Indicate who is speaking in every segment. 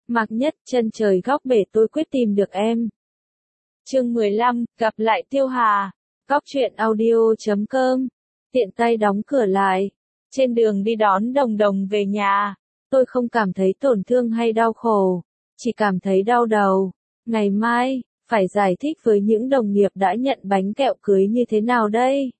Speaker 1: Mạc Nhất, chân trời góc bể tôi quyết tìm được em. Chương 15, gặp lại Tiêu Hà. Góc truyện audio.com. Tiện tay đóng cửa lại. Trên đường đi đón Đồng Đồng về nhà, tôi không cảm thấy tổn thương hay đau khổ, chỉ cảm thấy đau đầu. Ngày mai, phải giải thích với những đồng nghiệp đã nhận bánh kẹo cưới như thế nào đây?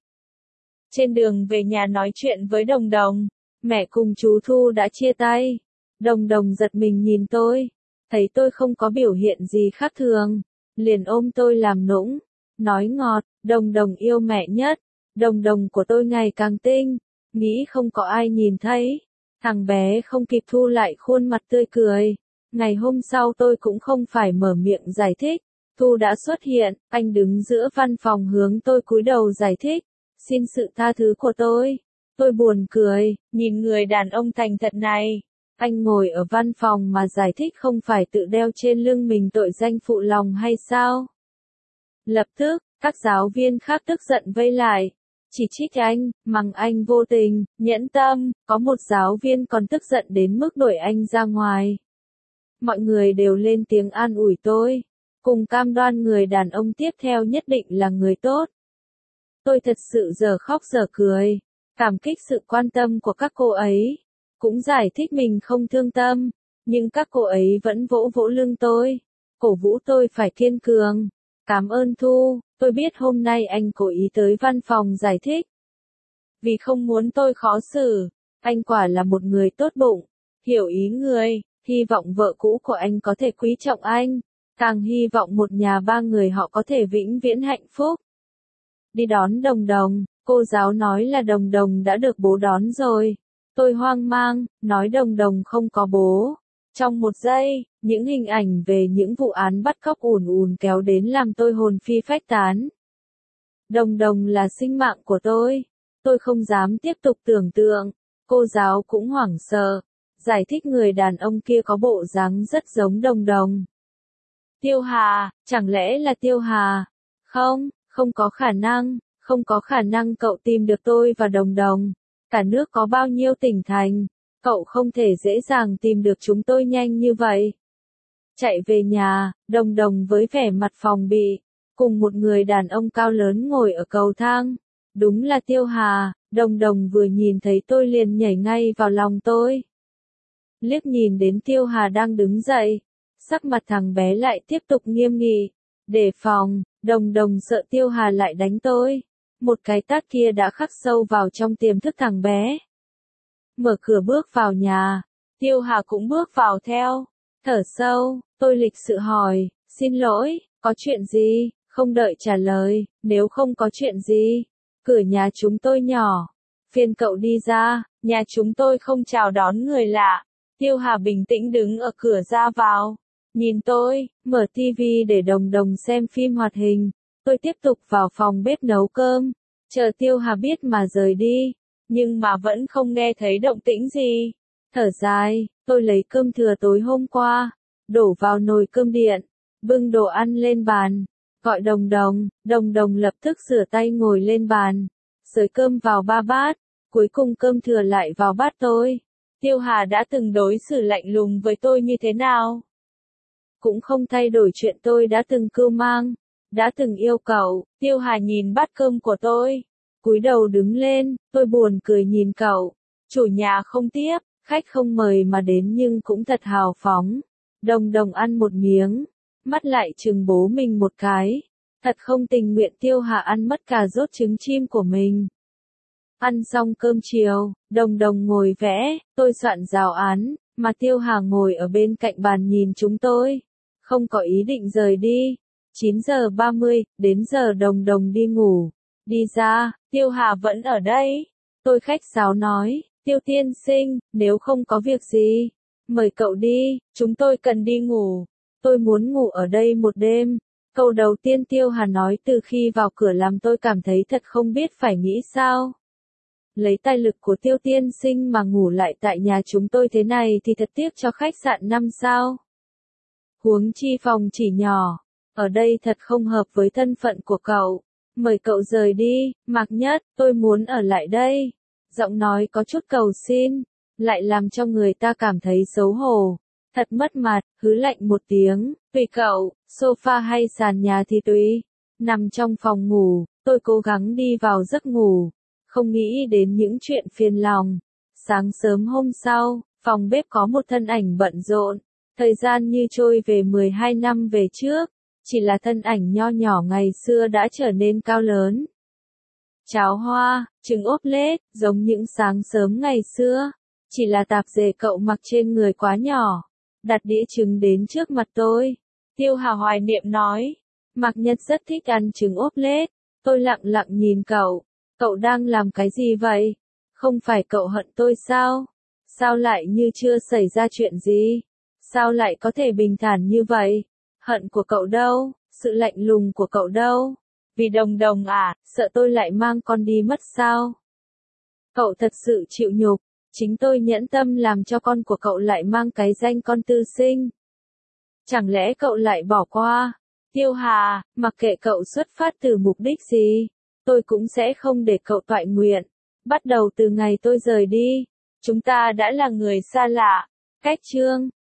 Speaker 1: Trên đường về nhà nói chuyện với Đồng Đồng, mẹ cùng chú Thu đã chia tay. Đồng Đồng giật mình nhìn tôi, thấy tôi không có biểu hiện gì khác thường, liền ôm tôi làm nũng, nói ngọt, Đồng Đồng yêu mẹ nhất. Đồng Đồng của tôi ngày càng tinh, nghĩ không có ai nhìn thấy. Thằng bé không kịp thu lại khuôn mặt tươi cười. Ngày hôm sau tôi cũng không phải mở miệng giải thích. Thu đã xuất hiện, anh đứng giữa văn phòng hướng tôi cúi đầu giải thích. Xin sự tha thứ của tôi. Tôi buồn cười, nhìn người đàn ông thành thật này. Anh ngồi ở văn phòng mà giải thích không phải tự đeo trên lưng mình tội danh phụ lòng hay sao? Lập tức, các giáo viên khác tức giận vây lại. Chỉ trích anh, mắng anh vô tình, nhẫn tâm, có một giáo viên còn tức giận đến mức đuổi anh ra ngoài. Mọi người đều lên tiếng an ủi tôi, cùng cam đoan người đàn ông tiếp theo nhất định là người tốt. Tôi thật sự giờ khóc giờ cười, cảm kích sự quan tâm của các cô ấy, cũng giải thích mình không thương tâm, nhưng các cô ấy vẫn vỗ vỗ lưng tôi, cổ vũ tôi phải kiên cường. Cảm ơn Thu, tôi biết hôm nay anh cố ý tới văn phòng giải thích. Vì không muốn tôi khó xử, anh quả là một người tốt bụng, hiểu ý người, hy vọng vợ cũ của anh có thể quý trọng anh, càng hy vọng một nhà ba người họ có thể vĩnh viễn hạnh phúc. Đi đón Đồng Đồng, cô giáo nói là Đồng Đồng đã được bố đón rồi. Tôi hoang mang, nói Đồng Đồng không có bố. Trong một giây, những hình ảnh về những vụ án bắt cóc ùn ùn kéo đến làm tôi hồn phi phách tán. Đồng Đồng là sinh mạng của tôi không dám tiếp tục tưởng tượng. Cô giáo cũng hoảng sợ, giải thích người đàn ông kia có bộ dáng rất giống Đồng Đồng. Tiêu Hà, chẳng lẽ là Tiêu Hà? Không có khả năng, không có khả năng cậu tìm được tôi và Đồng Đồng. Cả nước có bao nhiêu tỉnh thành, cậu không thể dễ dàng tìm được chúng tôi nhanh như vậy. Chạy về nhà, Đồng Đồng với vẻ mặt phòng bị, cùng một người đàn ông cao lớn ngồi ở cầu thang. Đúng là Tiêu Hà, Đồng Đồng vừa nhìn thấy tôi liền nhảy ngay vào lòng tôi. Liếc nhìn đến Tiêu Hà đang đứng dậy, sắc mặt thằng bé lại tiếp tục nghiêm nghị, đề phòng, Đồng Đồng sợ Tiêu Hà lại đánh tôi. Một cái tát kia đã khắc sâu vào trong tiềm thức thằng bé. Mở cửa bước vào nhà, Tiêu Hà cũng bước vào theo. Thở sâu, tôi lịch sự hỏi, xin lỗi, có chuyện gì? Không đợi trả lời, nếu không có chuyện gì, cửa nhà chúng tôi nhỏ, phiền cậu đi ra, nhà chúng tôi không chào đón người lạ. Tiêu Hà bình tĩnh đứng ở cửa ra vào, nhìn tôi, mở tivi để Đồng Đồng xem phim hoạt hình. Tôi tiếp tục vào phòng bếp nấu cơm, chờ Tiêu Hà biết mà rời đi, nhưng mà vẫn không nghe thấy động tĩnh gì. Thở dài, tôi lấy cơm thừa tối hôm qua, đổ vào nồi cơm điện, bưng đồ ăn lên bàn, gọi Đồng Đồng. Đồng Đồng lập tức rửa tay ngồi lên bàn, xới cơm vào 3 bát, cuối cùng cơm thừa lại vào bát tôi. Tiêu Hà đã từng đối xử lạnh lùng với tôi như thế nào? Cũng không thay đổi chuyện tôi đã từng cưu mang, đã từng yêu cậu. Tiêu Hà nhìn bát cơm của tôi, cúi đầu đứng lên, tôi buồn cười nhìn cậu. Chủ nhà không tiếp, khách không mời mà đến nhưng cũng thật hào phóng. Đồng Đồng ăn một miếng, mắt lại chừng bố mình một cái. Thật không tình nguyện Tiêu Hà ăn mất cà rốt trứng chim của mình. Ăn xong cơm chiều, Đồng Đồng ngồi vẽ, tôi soạn giáo án, mà Tiêu Hà ngồi ở bên cạnh bàn nhìn chúng tôi. Không có ý định rời đi. 9:30, đến giờ Đồng Đồng đi ngủ. Đi ra, Tiêu Hà vẫn ở đây. Tôi khách sáo nói, Tiêu tiên sinh, nếu không có việc gì, mời cậu đi, chúng tôi cần đi ngủ. Tôi muốn ngủ ở đây một đêm. Câu đầu tiên Tiêu Hà nói từ khi vào cửa làm tôi cảm thấy thật không biết phải nghĩ sao. Lấy tài lực của Tiêu tiên sinh mà ngủ lại tại nhà chúng tôi thế này thì thật tiếc cho khách sạn 5 sao. Huống chi phòng chỉ nhỏ, ở đây thật không hợp với thân phận của cậu. Mời cậu rời đi, Mạc Nhất, tôi muốn ở lại đây. Giọng nói có chút cầu xin, lại làm cho người ta cảm thấy xấu hổ. Thật mất mặt, hứ lạnh một tiếng, tùy cậu, sofa hay sàn nhà thì tùy. Nằm trong phòng ngủ, tôi cố gắng đi vào giấc ngủ, không nghĩ đến những chuyện phiền lòng. Sáng sớm hôm sau, phòng bếp có một thân ảnh bận rộn, thời gian như trôi về 12 năm về trước, chỉ là thân ảnh nho nhỏ ngày xưa đã trở nên cao lớn. Cháo hoa, trứng ốp lết, giống những sáng sớm ngày xưa, chỉ là tạp dề cậu mặc trên người quá nhỏ. Đặt đĩa trứng đến trước mặt tôi. Tiêu Hà hoài niệm nói, Mạc Nhật rất thích ăn trứng ốp lết. Tôi lặng lặng nhìn cậu. Cậu đang làm cái gì vậy? Không phải cậu hận tôi sao? Sao lại như chưa xảy ra chuyện gì? Sao lại có thể bình thản như vậy? Hận của cậu đâu? Sự lạnh lùng của cậu đâu? Vì Đồng Đồng à, sợ tôi lại mang con đi mất sao? Cậu thật sự chịu nhục. Chính tôi nhẫn tâm làm cho con của cậu lại mang cái danh con tư sinh. Chẳng lẽ cậu lại bỏ qua? Tiêu Hà, mặc kệ cậu xuất phát từ mục đích gì, tôi cũng sẽ không để cậu toại nguyện. Bắt đầu từ ngày tôi rời đi, chúng ta đã là người xa lạ. Cách chương